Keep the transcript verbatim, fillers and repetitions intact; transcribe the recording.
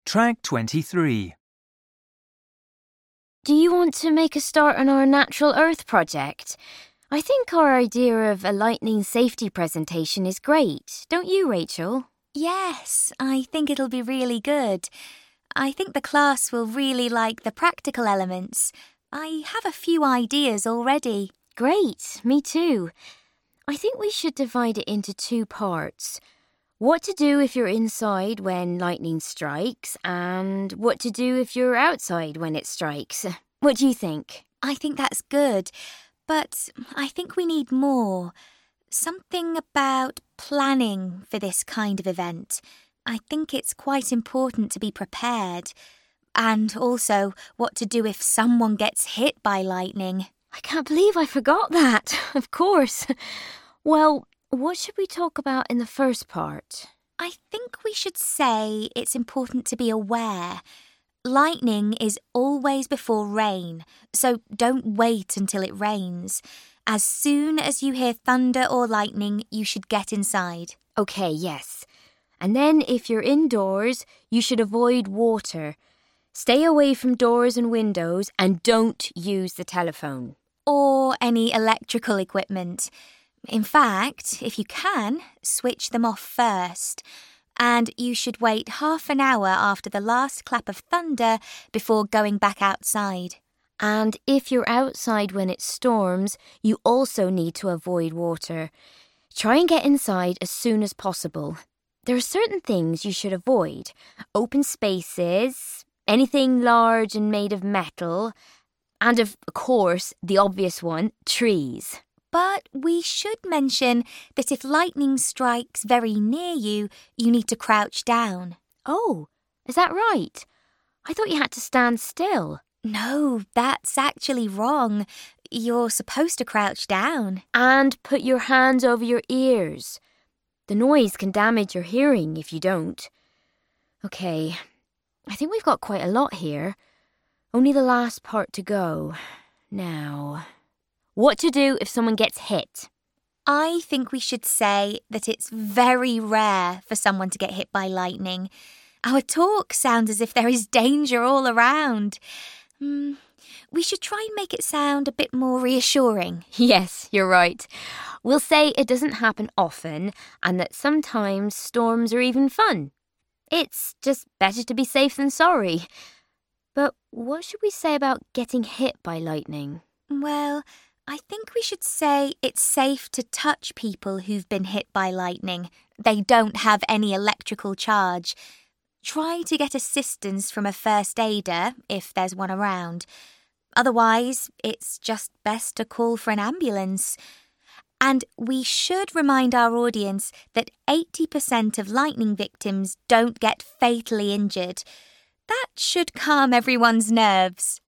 Track twenty-three. Do you want to make a start on our Natural Earth project? I think our idea of a lightning safety presentation is great, don't you, Rachel? Yes, I think it'll be really good. I think the class will really like the practical elements. I have a few ideas already. Great, me too. I think we should divide it into two parts. What to do if you're inside when lightning strikes, and what to do if you're outside when it strikes. What do you think? I think that's good, but I think we need more. Something about planning for this kind of event. I think it's quite important to be prepared. And also what to do if someone gets hit by lightning. I can't believe I forgot that. Of course. Well, what should we talk about in the first part? I think we should say it's important to be aware. Lightning is always before rain, so don't wait until it rains. As soon as you hear thunder or lightning, you should get inside. Okay, yes. And then if you're indoors, you should avoid water. Stay away from doors and windows and don't use the telephone. Or any electrical equipment. In fact, if you can, switch them off first. And you should wait half an hour after the last clap of thunder before going back outside. And if you're outside when it storms, you also need to avoid water. Try and get inside as soon as possible. There are certain things you should avoid. Open spaces, anything large and made of metal, and of course, the obvious one, trees. But we should mention that if lightning strikes very near you, you need to crouch down. Oh, is that right? I thought you had to stand still. No, that's actually wrong. You're supposed to crouch down. And put your hands over your ears. The noise can damage your hearing if you don't. Okay, I think we've got quite a lot here. Only the last part to go. Now, what to do if someone gets hit? I think we should say that it's very rare for someone to get hit by lightning. Our talk sounds as if there is danger all around. Mm, we should try and make it sound a bit more reassuring. Yes, you're right. We'll say it doesn't happen often and that sometimes storms are even fun. It's just better to be safe than sorry. But what should we say about getting hit by lightning? Well, I think we should say it's safe to touch people who've been hit by lightning. They don't have any electrical charge. Try to get assistance from a first aider if there's one around. Otherwise, it's just best to call for an ambulance. And we should remind our audience that eighty percent of lightning victims don't get fatally injured. That should calm everyone's nerves.